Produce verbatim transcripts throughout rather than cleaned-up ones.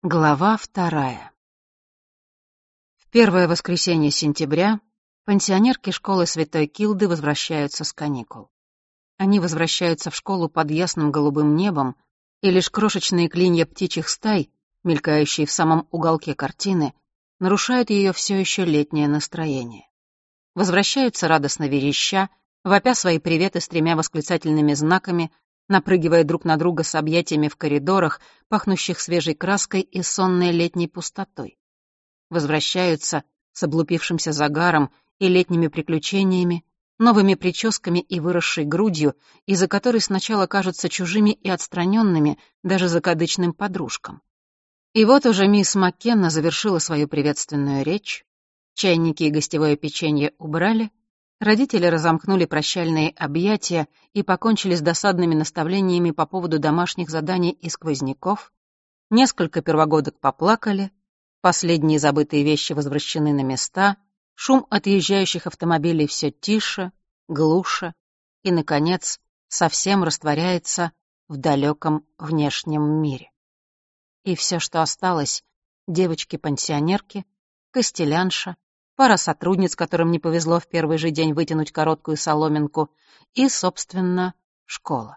Глава вторая. В первое воскресенье сентября пансионерки школы Святой Килды возвращаются с каникул. Они возвращаются в школу под ясным голубым небом, и лишь крошечные клинья птичьих стай, мелькающие в самом уголке картины, нарушают ее все еще летнее настроение. Возвращаются радостно вереща, вопя свои приветы с тремя восклицательными знаками, напрыгивая друг на друга с объятиями в коридорах, пахнущих свежей краской и сонной летней пустотой. Возвращаются с облупившимся загаром и летними приключениями, новыми прическами и выросшей грудью, из-за которой сначала кажутся чужими и отстраненными даже закадычным подружкам. И вот уже мисс Маккенна завершила свою приветственную речь, чайники и гостевое печенье убрали, родители разомкнули прощальные объятия и покончили с досадными наставлениями по поводу домашних заданий и сквозняков, несколько первогодок поплакали, последние забытые вещи возвращены на места, шум отъезжающих автомобилей все тише, глуше и, наконец, совсем растворяется в далеком внешнем мире. И все, что осталось — девочки-пансионерки, костелянша, пара сотрудниц, которым не повезло в первый же день вытянуть короткую соломинку, и, собственно, школа.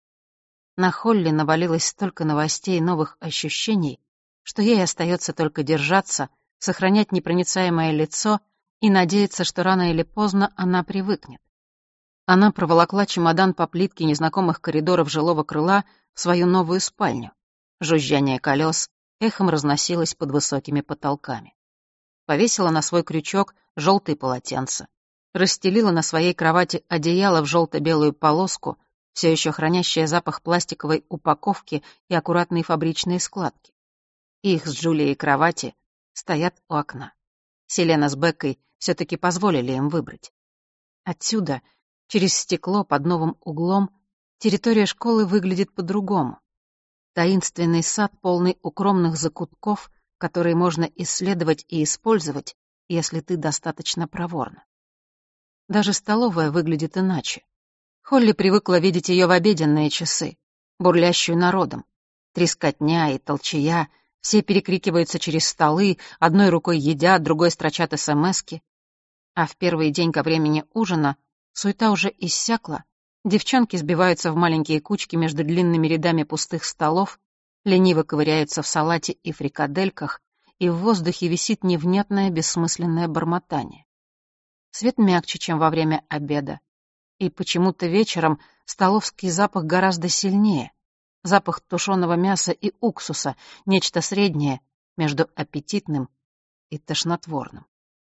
На Холли навалилось столько новостей и новых ощущений, что ей остается только держаться, сохранять непроницаемое лицо и надеяться, что рано или поздно она привыкнет. Она проволокла чемодан по плитке незнакомых коридоров жилого крыла в свою новую спальню. Жужжание колес эхом разносилось под высокими потолками. Повесила на свой крючок желтые полотенца, расстелила на своей кровати одеяло в желто-белую полоску, все еще хранящее запах пластиковой упаковки и аккуратные фабричные складки. Их с Джулией кровати стоят у окна. Селена с Беккой все-таки позволили им выбрать. Отсюда, через стекло под новым углом, территория школы выглядит по-другому. Таинственный сад, полный укромных закутков, которые можно исследовать и использовать, если ты достаточно проворна. Даже столовая выглядит иначе. Холли привыкла видеть ее в обеденные часы, бурлящую народом. Трескотня и толчая, все перекрикиваются через столы, одной рукой едят, другой строчат эсэмэски. А в первый день ко времени ужина суета уже иссякла, девчонки сбиваются в маленькие кучки между длинными рядами пустых столов, лениво ковыряются в салате и фрикадельках, и в воздухе висит невнятное бессмысленное бормотание. Свет мягче, чем во время обеда, и почему-то вечером столовский запах гораздо сильнее, запах тушеного мяса и уксуса, нечто среднее между аппетитным и тошнотворным.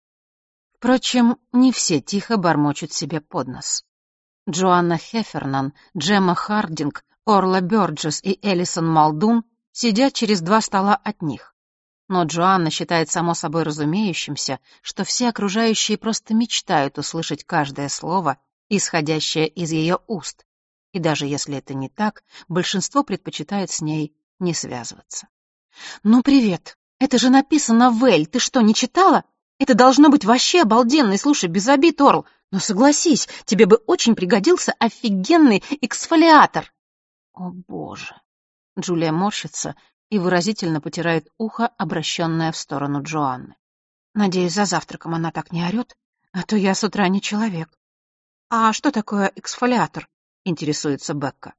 Впрочем, не все тихо бормочут себе под нос. Джоанна Хеффернан, Джемма Хардинг, Орла Бёрджес и Элисон Малдун сидят через два стола от них. Но Джоанна считает само собой разумеющимся, что все окружающие просто мечтают услышать каждое слово, исходящее из ее уст. И даже если это не так, большинство предпочитает с ней не связываться. «Ну, привет! Это же написано в Эль. Ты что, не читала? Это должно быть вообще обалденно. И слушай, без обид, Орл, но согласись, тебе бы очень пригодился офигенный эксфолиатор». «О, боже!» Джулия морщится и выразительно потирает ухо, обращенное в сторону Джоанны. «Надеюсь, за завтраком она так не орёт, а то я с утра не человек». «А что такое эксфолиатор?» — интересуется Бекка.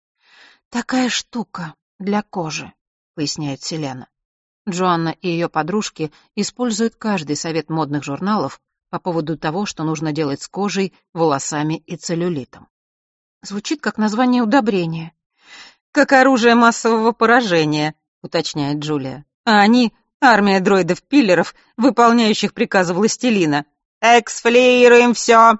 «Такая штука для кожи», — поясняет Селена. Джоанна и ее подружки используют каждый совет модных журналов по поводу того, что нужно делать с кожей, волосами и целлюлитом. Звучит как название удобрения. «Как оружие массового поражения», — уточняет Джулия. «А они — армия дроидов-пиллеров, выполняющих приказы властелина. Эксфолиируем все!»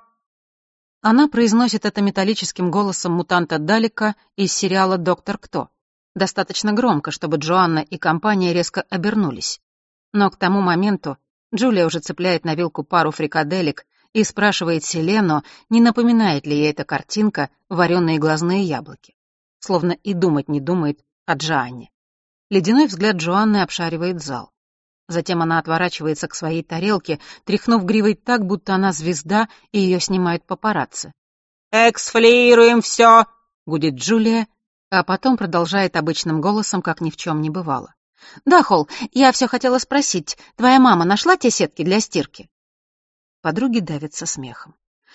Она произносит это металлическим голосом мутанта Далека из сериала «Доктор Кто». Достаточно громко, чтобы Джоанна и компания резко обернулись. Но к тому моменту Джулия уже цепляет на вилку пару фрикаделек и спрашивает Селену, не напоминает ли ей эта картинка вареные глазные яблоки. Словно и думать не думает о Джоанне. Ледяной взгляд Джоанны обшаривает зал. Затем она отворачивается к своей тарелке, тряхнув гривой так, будто она звезда, и ее снимают папарацци. «Эксфолиируем все!» — гудит Джулия, а потом продолжает обычным голосом, как ни в чем не бывало. «Да, Холл, я все хотела спросить, твоя мама нашла те сетки для стирки?» Подруги давятся смехом.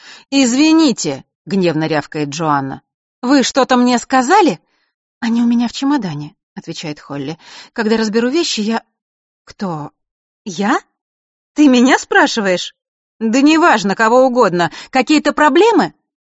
«Извините», — гневно рявкает Джоанна. «Вы что-то мне сказали?» «Они у меня в чемодане», — отвечает Холли. «Когда разберу вещи, я...» «Кто? Я? Ты меня спрашиваешь?» «Да неважно, кого угодно. Какие-то проблемы?»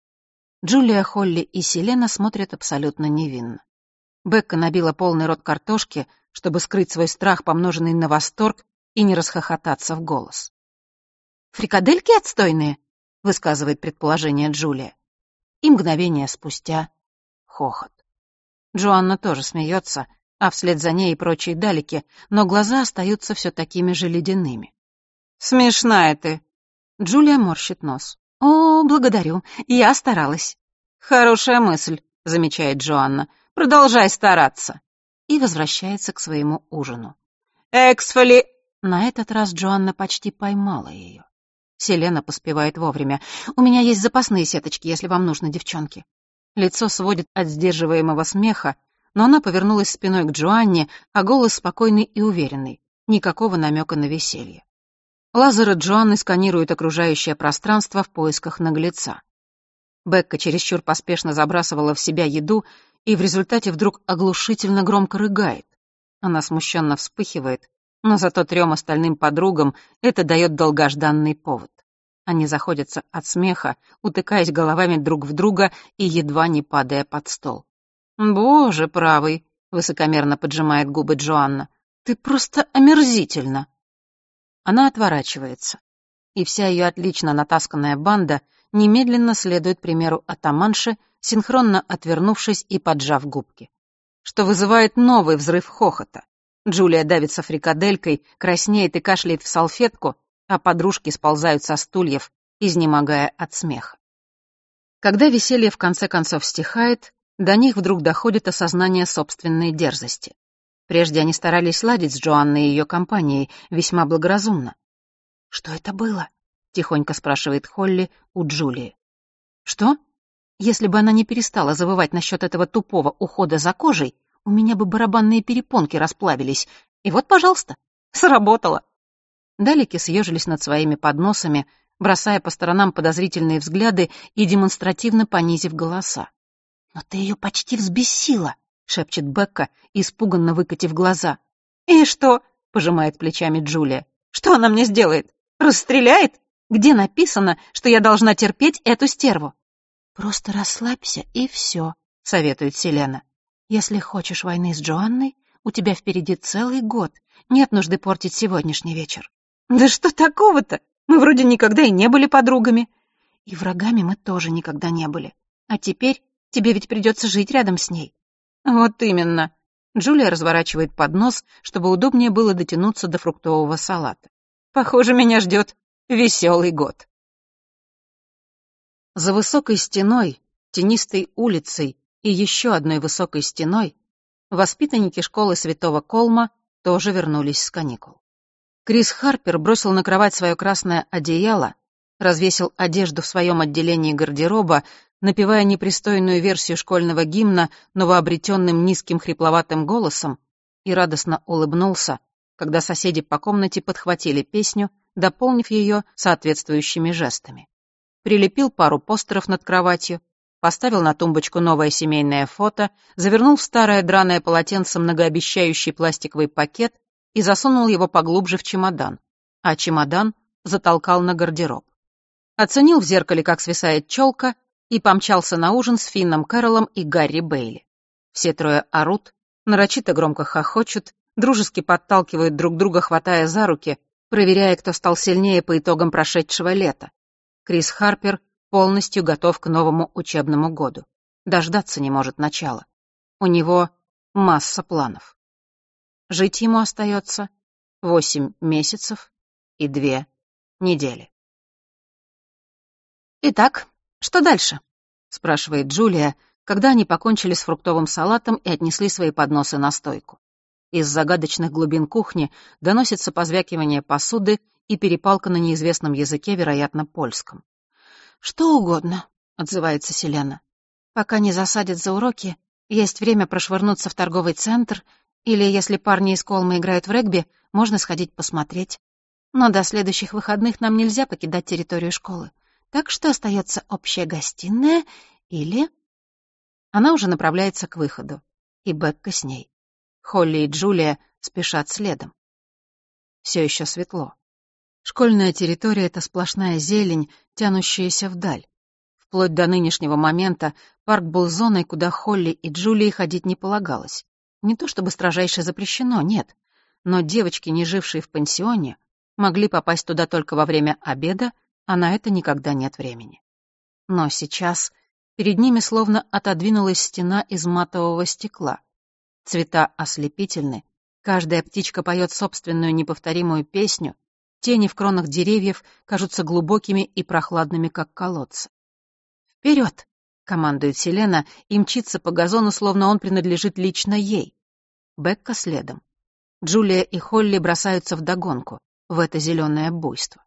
Джулия, Холли и Селена смотрят абсолютно невинно. Бекка набила полный рот картошки, чтобы скрыть свой страх, помноженный на восторг, и не расхохотаться в голос. «Фрикадельки отстойные?» — высказывает предположение Джулия. И мгновение спустя хохот. Джоанна тоже смеется, а вслед за ней и прочие далеки, но глаза остаются все такими же ледяными. «Смешная ты!» Джулия морщит нос. «О, благодарю, я старалась». «Хорошая мысль», — замечает Джоанна. «Продолжай стараться». И возвращается к своему ужину. «Эксфоли...» На этот раз Джоанна почти поймала ее. Селена поспевает вовремя. «У меня есть запасные сеточки, если вам нужно, девчонки». Лицо сводит от сдерживаемого смеха, но она повернулась спиной к Джоанне, а голос спокойный и уверенный. Никакого намека на веселье. Лазеры Джоанны сканируют окружающее пространство в поисках наглеца. Бекка чересчур поспешно забрасывала в себя еду и в результате вдруг оглушительно громко рыгает. Она смущенно вспыхивает, но зато трем остальным подругам это дает долгожданный повод. Они заходятся от смеха, утыкаясь головами друг в друга и едва не падая под стол. «Боже правый!» — высокомерно поджимает губы Джоанна. «Ты просто омерзительна!» Она отворачивается, и вся ее отлично натасканная банда немедленно следует примеру атаманши, синхронно отвернувшись и поджав губки, что вызывает новый взрыв хохота. Джулия давится фрикаделькой, краснеет и кашляет в салфетку, а подружки сползают со стульев, изнемогая от смеха. Когда веселье в конце концов стихает, до них вдруг доходит осознание собственной дерзости. Прежде они старались ладить с Джоанной и ее компанией весьма благоразумно. «Что это было?» — тихонько спрашивает Холли у Джулии. «Что? Если бы она не перестала завывать насчет этого тупого ухода за кожей, у меня бы барабанные перепонки расплавились. И вот, пожалуйста, сработало». Далеки съежились над своими подносами, бросая по сторонам подозрительные взгляды и демонстративно понизив голоса. «Но ты ее почти взбесила», — шепчет Бекка, испуганно выкатив глаза. «И что?» — пожимает плечами Джулия. «Что она мне сделает? Расстреляет? Где написано, что я должна терпеть эту стерву?» «Просто расслабься, и все», — советует Селена. «Если хочешь войны с Джоанной, у тебя впереди целый год. Нет нужды портить сегодняшний вечер». «Да что такого-то? Мы вроде никогда и не были подругами». «И врагами мы тоже никогда не были. А теперь тебе ведь придется жить рядом с ней». «Вот именно». Джулия разворачивает поднос, чтобы удобнее было дотянуться до фруктового салата. «Похоже, меня ждет веселый год». За высокой стеной, тенистой улицей и еще одной высокой стеной воспитанники школы Святого Колма тоже вернулись с каникул. Крис Харпер бросил на кровать свое красное одеяло, развесил одежду в своем отделении гардероба, напевая непристойную версию школьного гимна новообретенным низким хрипловатым голосом, и радостно улыбнулся, когда соседи по комнате подхватили песню, дополнив ее соответствующими жестами. Прилепил пару постеров над кроватью, поставил на тумбочку новое семейное фото, завернул в старое драное полотенце многообещающий пластиковый пакет и засунул его поглубже в чемодан, а чемодан затолкал на гардероб. Оценил в зеркале, как свисает челка, и помчался на ужин с Финном Кэрролом и Гарри Бейли. Все трое орут, нарочито громко хохочут, дружески подталкивают друг друга, хватая за руки, проверяя, кто стал сильнее по итогам прошедшего лета. Крис Харпер полностью готов к новому учебному году. Дождаться не может начала. У него масса планов. Жить ему остается восемь месяцев и две недели. «Итак, что дальше?» — спрашивает Джулия, когда они покончили с фруктовым салатом и отнесли свои подносы на стойку. Из загадочных глубин кухни доносится позвякивание посуды и перепалка на неизвестном языке, вероятно, польском. «Что угодно», — отзывается Селена. «Пока не засадят за уроки, есть время прошвырнуться в торговый центр Или если парни из Колмы играют в регби, можно сходить посмотреть. Но до следующих выходных нам нельзя покидать территорию школы. Так что остается общая гостиная или... Она уже направляется к выходу, и Бекка с ней. Холли и Джулия спешат следом. Все еще светло. Школьная территория — это сплошная зелень, тянущаяся вдаль. Вплоть до нынешнего момента парк был зоной, куда Холли и Джулии ходить не полагалось. Не то чтобы строжайше запрещено, нет. Но девочки, не жившие в пансионе, могли попасть туда только во время обеда, а на это никогда нет времени. Но сейчас перед ними словно отодвинулась стена из матового стекла. Цвета ослепительны, каждая птичка поет собственную неповторимую песню, тени в кронах деревьев кажутся глубокими и прохладными, как колодцы. «Вперед!» — командует Селена и мчится по газону, словно он принадлежит лично ей. Бекка следом. Джулия и Холли бросаются вдогонку в это зеленое буйство.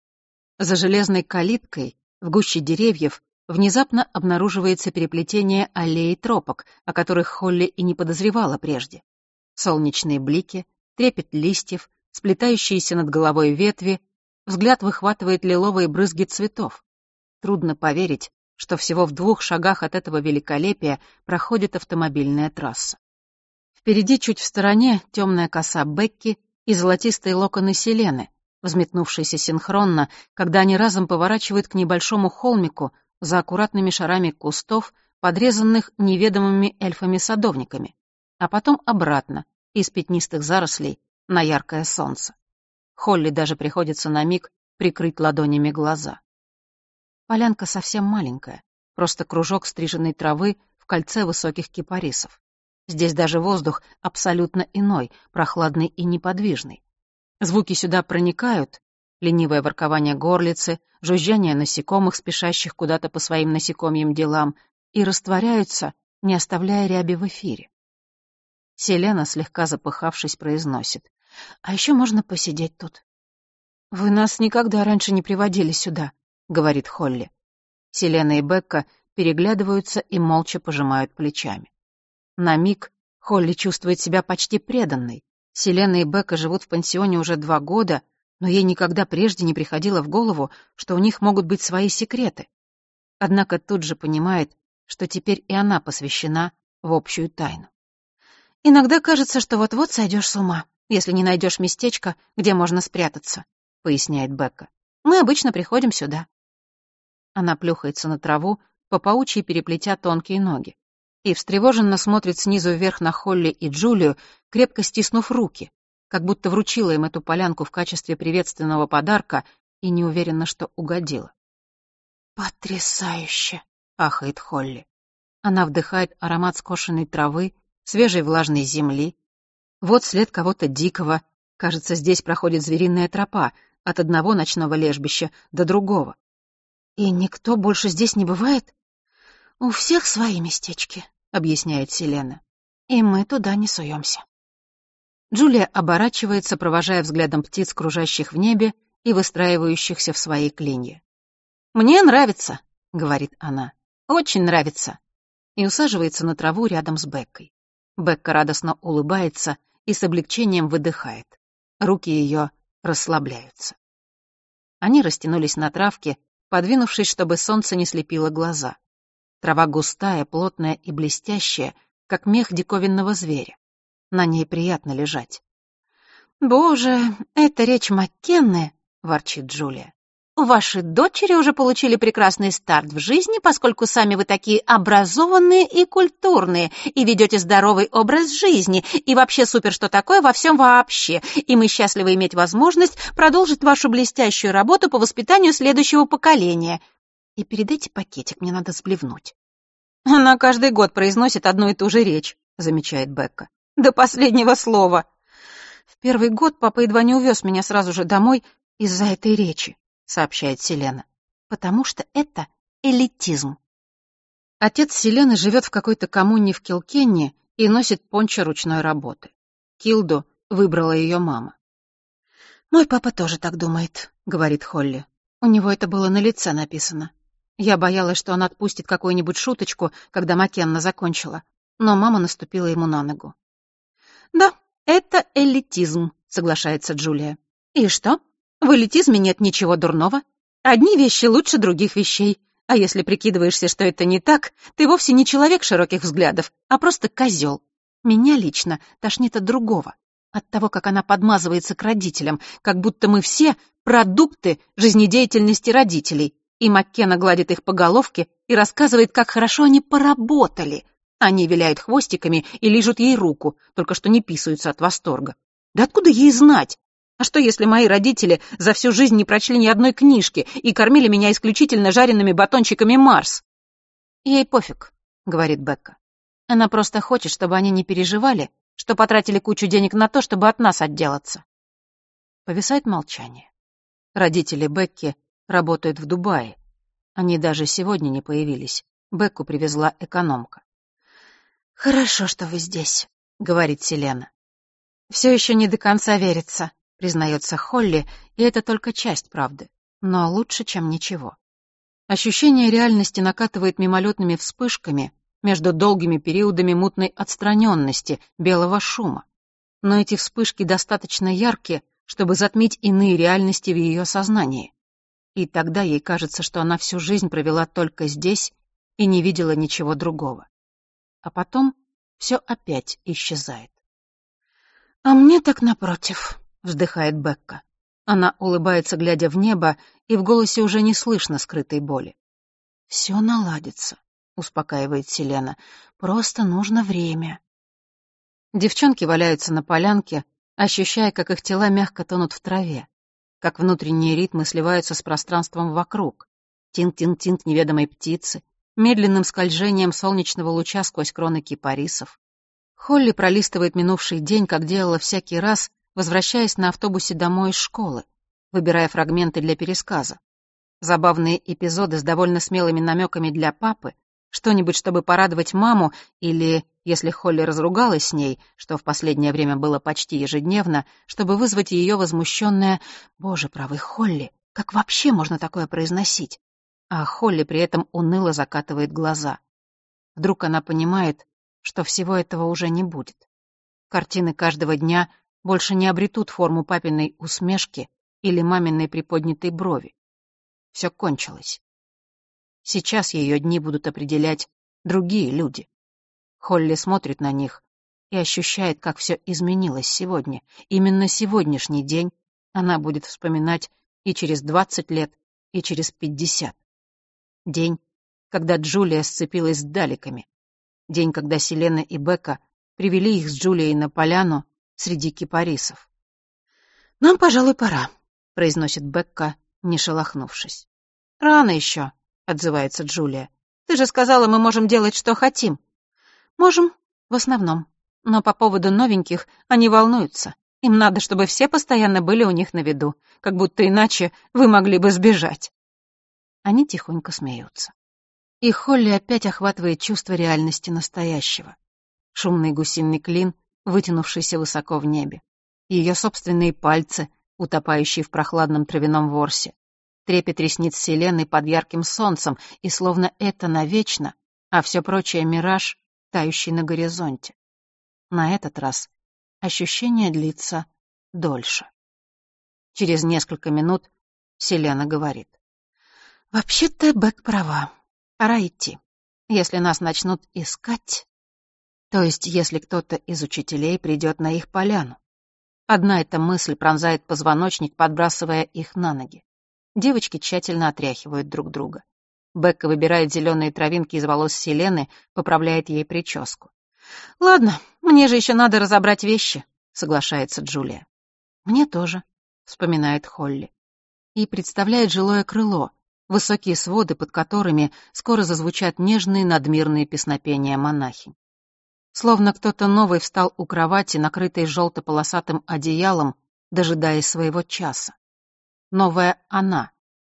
За железной калиткой, в гуще деревьев, внезапно обнаруживается переплетение аллей и тропок, о которых Холли и не подозревала прежде. Солнечные блики, трепет листьев, сплетающиеся над головой ветви, взгляд выхватывает лиловые брызги цветов. Трудно поверить, что всего в двух шагах от этого великолепия проходит автомобильная трасса. Впереди, чуть в стороне, темная коса Бекки и золотистые локоны Селены, взметнувшиеся синхронно, когда они разом поворачивают к небольшому холмику за аккуратными шарами кустов, подрезанных неведомыми эльфами-садовниками, а потом обратно, из пятнистых зарослей, на яркое солнце. Холли даже приходится на миг прикрыть ладонями глаза. Полянка совсем маленькая, просто кружок стриженной травы в кольце высоких кипарисов. Здесь даже воздух абсолютно иной, прохладный и неподвижный. Звуки сюда проникают, ленивое воркование горлицы, жужжание насекомых, спешащих куда-то по своим насекомьим делам, и растворяются, не оставляя ряби в эфире. Селена, слегка запыхавшись, произносит: «А еще можно посидеть тут». «Вы нас никогда раньше не приводили сюда», — говорит Холли. Селена и Бекка переглядываются и молча пожимают плечами. На миг Холли чувствует себя почти преданной. Селена и Бекка живут в пансионе уже два года, но ей никогда прежде не приходило в голову, что у них могут быть свои секреты. Однако тут же понимает, что теперь и она посвящена в общую тайну. «Иногда кажется, что вот-вот сойдешь с ума, если не найдешь местечко, где можно спрятаться», — поясняет Бекка. «Мы обычно приходим сюда». Она плюхается на траву, по паучьи переплетя тонкие ноги, и встревоженно смотрит снизу вверх на Холли и Джулию, крепко стиснув руки, как будто вручила им эту полянку в качестве приветственного подарка и не уверена, что угодила. «Потрясающе!» — ахает Холли. Она вдыхает аромат скошенной травы, свежей влажной земли. Вот след кого-то дикого. Кажется, здесь проходит звериная тропа от одного ночного лежбища до другого. «И никто больше здесь не бывает?» «У всех свои местечки», — объясняет Селена. «И мы туда не суемся». Джулия оборачивается, провожая взглядом птиц, кружащих в небе и выстраивающихся в свои клинья. «Мне нравится», — говорит она. «Очень нравится». И усаживается на траву рядом с Беккой. Бекка радостно улыбается и с облегчением выдыхает. Руки ее расслабляются. Они растянулись на травке, подвинувшись, чтобы солнце не слепило глаза. Трава густая, плотная и блестящая, как мех диковинного зверя. На ней приятно лежать. «Боже, это речь Маккенны», — ворчит Джулия. «Ваши дочери уже получили прекрасный старт в жизни, поскольку сами вы такие образованные и культурные, и ведете здоровый образ жизни, и вообще супер, что такое во всем вообще, и мы счастливы иметь возможность продолжить вашу блестящую работу по воспитанию следующего поколения. И передайте пакетик, мне надо сблевнуть». «Она каждый год произносит одну и ту же речь», — замечает Бекка. «До последнего слова». «В первый год папа едва не увез меня сразу же домой из-за этой речи», — сообщает Селена. «Потому что это элитизм». Отец Селены живет в какой-то коммуне в Килкенне и носит пончо ручной работы. Килду выбрала ее мама. «Мой папа тоже так думает», — говорит Холли. «У него это было на лице написано. Я боялась, что он отпустит какую-нибудь шуточку, когда Маккенна закончила, но мама наступила ему на ногу». «Да, это элитизм», — соглашается Джулия. «И что? В элитизме нет ничего дурного. Одни вещи лучше других вещей. А если прикидываешься, что это не так, ты вовсе не человек широких взглядов, а просто козел. Меня лично тошнит от другого. От того, как она подмазывается к родителям, как будто мы все продукты жизнедеятельности родителей. И Маккена гладит их по головке и рассказывает, как хорошо они поработали. Они виляют хвостиками и лижут ей руку, только что не писаются от восторга. Да откуда ей знать? А что, если мои родители за всю жизнь не прочли ни одной книжки и кормили меня исключительно жареными батончиками Марс? Ей пофиг, говорит Бекка. Она просто хочет, чтобы они не переживали, что потратили кучу денег на то, чтобы от нас отделаться. Повисает молчание. Родители Бекки работают в Дубае. Они даже сегодня не появились. Бекку привезла экономка. «Хорошо, что вы здесь», — говорит Селена. «Все еще не до конца верится», — признается Холли, и это только часть правды. Но лучше, чем ничего. Ощущение реальности накатывает мимолетными вспышками между долгими периодами мутной отстраненности, белого шума. Но эти вспышки достаточно яркие, чтобы затмить иные реальности в ее сознании. И тогда ей кажется, что она всю жизнь провела только здесь и не видела ничего другого. А потом все опять исчезает. «А мне так напротив», — вздыхает Бекка. Она улыбается, глядя в небо, и в голосе уже не слышно скрытой боли. «Все наладится», — успокаивает Селена. «Просто нужно время». Девчонки валяются на полянке, ощущая, как их тела мягко тонут в траве, как внутренние ритмы сливаются с пространством вокруг. Тинг-тинг-тинг неведомой птицы, медленным скольжением солнечного луча сквозь кроны кипарисов. Холли пролистывает минувший день, как делала всякий раз, возвращаясь на автобусе домой из школы, выбирая фрагменты для пересказа. Забавные эпизоды с довольно смелыми намеками для папы, что-нибудь, чтобы порадовать маму, или, если Холли разругалась с ней, что в последнее время было почти ежедневно, чтобы вызвать ее возмущенное «Боже правый, Холли, как вообще можно такое произносить?» А Холли при этом уныло закатывает глаза. Вдруг она понимает, что всего этого уже не будет. Картины каждого дня больше не обретут форму папиной усмешки или маминой приподнятой брови. Все кончилось. Сейчас ее дни будут определять другие люди. Холли смотрит на них и ощущает, как все изменилось сегодня. Именно сегодняшний день она будет вспоминать и через двадцать лет, и через пятьдесят. День, когда Джулия сцепилась с Далеками. День, когда Селена и Бекка привели их с Джулией на поляну среди кипарисов. «Нам, пожалуй, пора», — произносит Бекка, не шелохнувшись. «Рано еще», — отзывается Джулия. «Ты же сказала, мы можем делать, что хотим». «Можем, в основном. Но по поводу новеньких они волнуются. Им надо, чтобы все постоянно были у них на виду, как будто иначе вы могли бы сбежать». Они тихонько смеются. И Холли опять охватывает чувство реальности настоящего. Шумный гусиный клин, вытянувшийся высоко в небе. Ее собственные пальцы, утопающие в прохладном травяном ворсе. Трепет ресниц Селены под ярким солнцем, и словно это навечно, а все прочее мираж, тающий на горизонте. На этот раз ощущение длится дольше. Через несколько минут Селена говорит. «Вообще-то Бек права. Пора идти. Если нас начнут искать, то есть если кто-то из учителей придет на их поляну». Одна эта мысль пронзает позвоночник, подбрасывая их на ноги. Девочки тщательно отряхивают друг друга. Бекка выбирает зеленые травинки из волос Селены, поправляет ей прическу. «Ладно, мне же еще надо разобрать вещи», — соглашается Джулия. «Мне тоже», — вспоминает Холли. И представляет жилое крыло, высокие своды, под которыми скоро зазвучат нежные надмирные песнопения монахинь. Словно кто-то новый встал у кровати, накрытой желто-полосатым одеялом, дожидаясь своего часа. Новая она.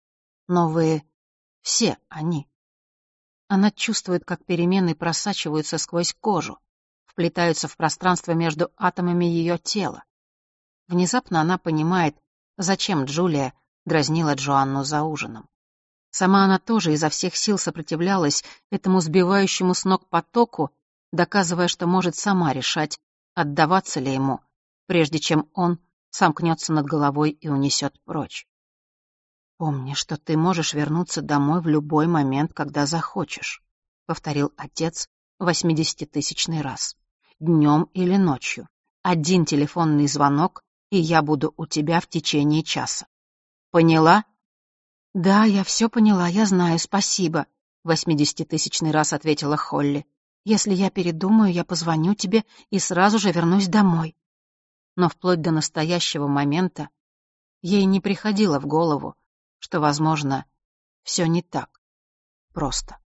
Новые все они. Она чувствует, как перемены просачиваются сквозь кожу, вплетаются в пространство между атомами ее тела. Внезапно она понимает, зачем Джулия дразнила Джоанну за ужином. Сама она тоже изо всех сил сопротивлялась этому сбивающему с ног потоку, доказывая, что может сама решать, отдаваться ли ему, прежде чем он сомкнется над головой и унесет прочь. «Помни, что ты можешь вернуться домой в любой момент, когда захочешь», — повторил отец восьмидесятитысячный раз. «Днем или ночью. Один телефонный звонок, и я буду у тебя в течение часа. Поняла?» «Да, я все поняла, я знаю, спасибо», — восьмидесятитысячный раз ответила Холли. «Если я передумаю, я позвоню тебе и сразу же вернусь домой». Но вплоть до настоящего момента ей не приходило в голову, что, возможно, все не так просто.